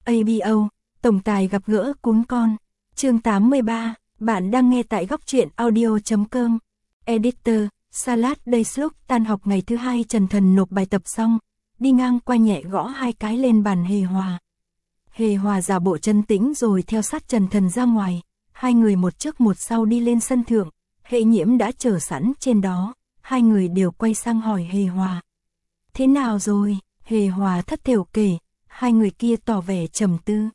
ABO, tổng tài gặp gỡ cún con. Chương 83, bạn đang nghe tại góc truyện audio.com. Editor, Salad Days. Lúc tan học ngày thứ hai, Trần Thần nộp bài tập xong, đi ngang qua nhẹ gõ hai cái lên bàn Hề Hòa. Hề Hòa giả bộ trấn tĩnh rồi theo sát Trần Thần ra ngoài, hai người một trước một sau đi lên sân thượng. Hệ Nhiễm đã chờ sẵn trên đó, hai người đều quay sang hỏi Hề Hòa. Thế nào rồi? Hề Hòa thất thểu kể, hai người kia tỏ vẻ trầm tư.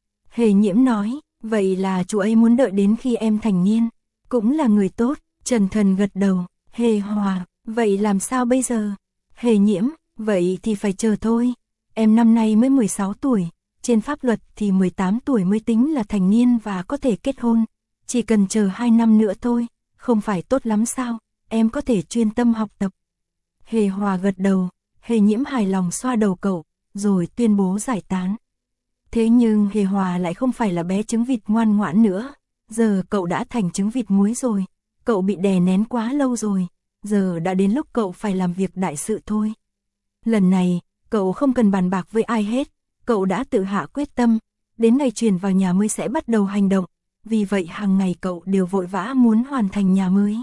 Hề Nhiễm nói, vậy là chú ấy muốn đợi đến khi em thành niên, cũng là người tốt. Trần Thần gật đầu. Hề Hòa, vậy làm sao bây giờ? Hề Nhiễm, vậy thì phải chờ thôi. Em năm nay mới 16 tuổi, trên pháp luật thì 18 tuổi mới tính là thành niên và có thể kết hôn. Chỉ cần chờ 2 năm nữa thôi, không phải tốt lắm sao? Em có thể chuyên tâm học tập. Hề Hòa gật đầu. Hề Nhiễm hài lòng xoa đầu cậu, rồi tuyên bố giải tán. Thế nhưng Hề Hòa lại không phải là bé trứng vịt ngoan ngoãn nữa. Giờ cậu đã thành trứng vịt muối rồi. Cậu bị đè nén quá lâu rồi. Giờ đã đến lúc cậu phải làm việc đại sự thôi. Lần này, cậu không cần bàn bạc với ai hết. Cậu đã tự hạ quyết tâm. Đến ngày chuyển vào nhà mới sẽ bắt đầu hành động. Vì vậy hàng ngày cậu đều vội vã muốn hoàn thành nhà mới.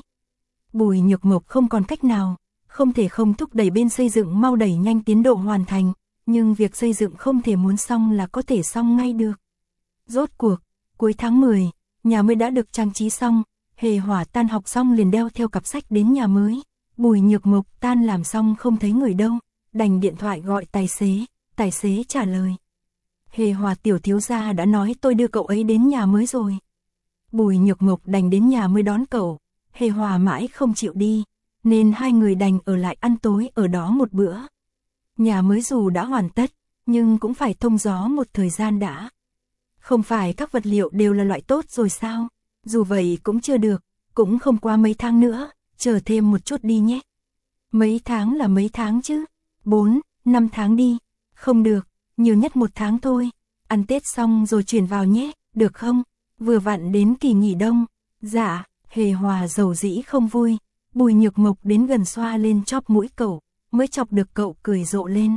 Bùi Nhược Mộc không còn cách nào. Không thể không thúc đẩy bên xây dựng mau đẩy nhanh tiến độ hoàn thành, nhưng việc xây dựng không thể muốn xong là có thể xong ngay được. Rốt cuộc, cuối tháng 10, nhà mới đã được trang trí xong. Hề Hòa tan học xong liền đeo theo cặp sách đến nhà mới. Bùi Nhược Mộc tan làm xong không thấy người đâu, đành điện thoại gọi tài xế trả lời. Hề Hòa tiểu thiếu gia đã nói tôi đưa cậu ấy đến nhà mới rồi. Bùi Nhược Mộc đành đến nhà mới đón cậu. Hề Hòa mãi không chịu đi, nên hai người đành ở lại ăn tối ở đó một bữa. Nhà mới dù đã hoàn tất, nhưng cũng phải thông gió một thời gian đã. Không phải các vật liệu đều là loại tốt rồi sao? Dù vậy cũng chưa được, cũng không qua mấy tháng nữa, chờ thêm một chút đi nhé. Mấy tháng là mấy tháng chứ? 4, 5 tháng đi. Không được, nhiều nhất 1 tháng thôi. Ăn Tết xong rồi chuyển vào nhé, được không? Vừa vặn đến kỳ nghỉ đông. Dạ, Hề Hòa dầu dĩ không vui. Bùi Nhược Mộc đến gần xoa lên chóp mũi cậu, mới chọc được cậu cười rộ lên.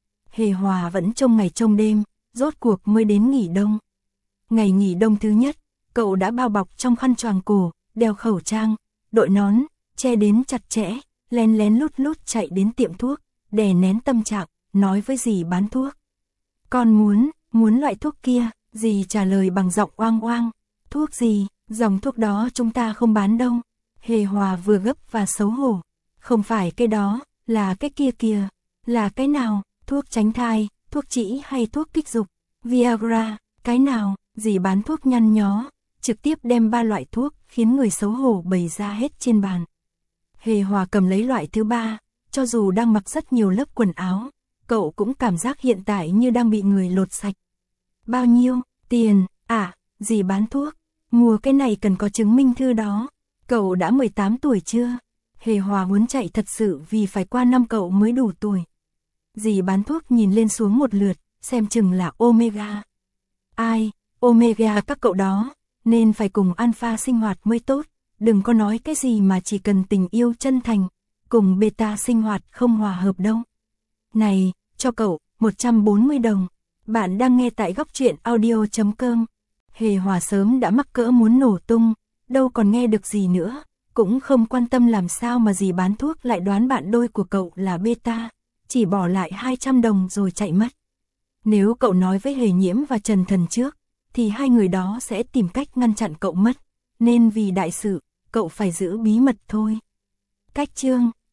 Hề Hòa vẫn trông ngày trông đêm, rốt cuộc mới đến nghỉ đông. Ngày nghỉ đông thứ nhất, cậu đã bao bọc trong khăn choàng cổ, đeo khẩu trang, đội nón, che đến chặt chẽ, lén lén lút lút chạy đến tiệm thuốc, đè nén tâm trạng, nói với dì bán thuốc. Con muốn loại thuốc kia. Dì trả lời bằng giọng oang oang. Thuốc gì? Dòng thuốc đó chúng ta không bán đâu. Hề Hòa vừa gấp và xấu hổ. Không phải cái đó, là cái kia kìa. Là cái nào? Thuốc tránh thai, thuốc trĩ hay thuốc kích dục? Viagra, cái nào? Dì bán thuốc nhăn nhó, trực tiếp đem 3 loại thuốc khiến người xấu hổ bày ra hết trên bàn. Hề Hòa cầm lấy loại thứ 3, cho dù đang mặc rất nhiều lớp quần áo, cậu cũng cảm giác hiện tại như đang bị người lột sạch. Bao nhiêu? Tiền? À, dì bán thuốc. Mua cái này cần có chứng minh thư đó. Cậu đã 18 tuổi chưa? Hề Hòa muốn chạy thật sự vì phải qua năm cậu mới đủ tuổi. Dì bán thuốc nhìn lên xuống một lượt, xem chừng là Omega. Ai? Omega các cậu đó, nên phải cùng Alpha sinh hoạt mới tốt. Đừng có nói cái gì mà chỉ cần tình yêu chân thành, cùng Beta sinh hoạt không hòa hợp đâu. Này, cho cậu, 140 đồng. Bạn đang nghe tại góc truyện audio.com. Hề Hòa sớm đã mắc cỡ muốn nổ tung, đâu còn nghe được gì nữa, cũng không quan tâm làm sao mà dì bán thuốc lại đoán bạn đôi của cậu là Beta, chỉ bỏ lại 200 đồng rồi chạy mất. Nếu cậu nói với Hề Nhiễm và Trần Thần trước, thì hai người đó sẽ tìm cách ngăn chặn cậu mất, nên vì đại sự, cậu phải giữ bí mật thôi. Cách chương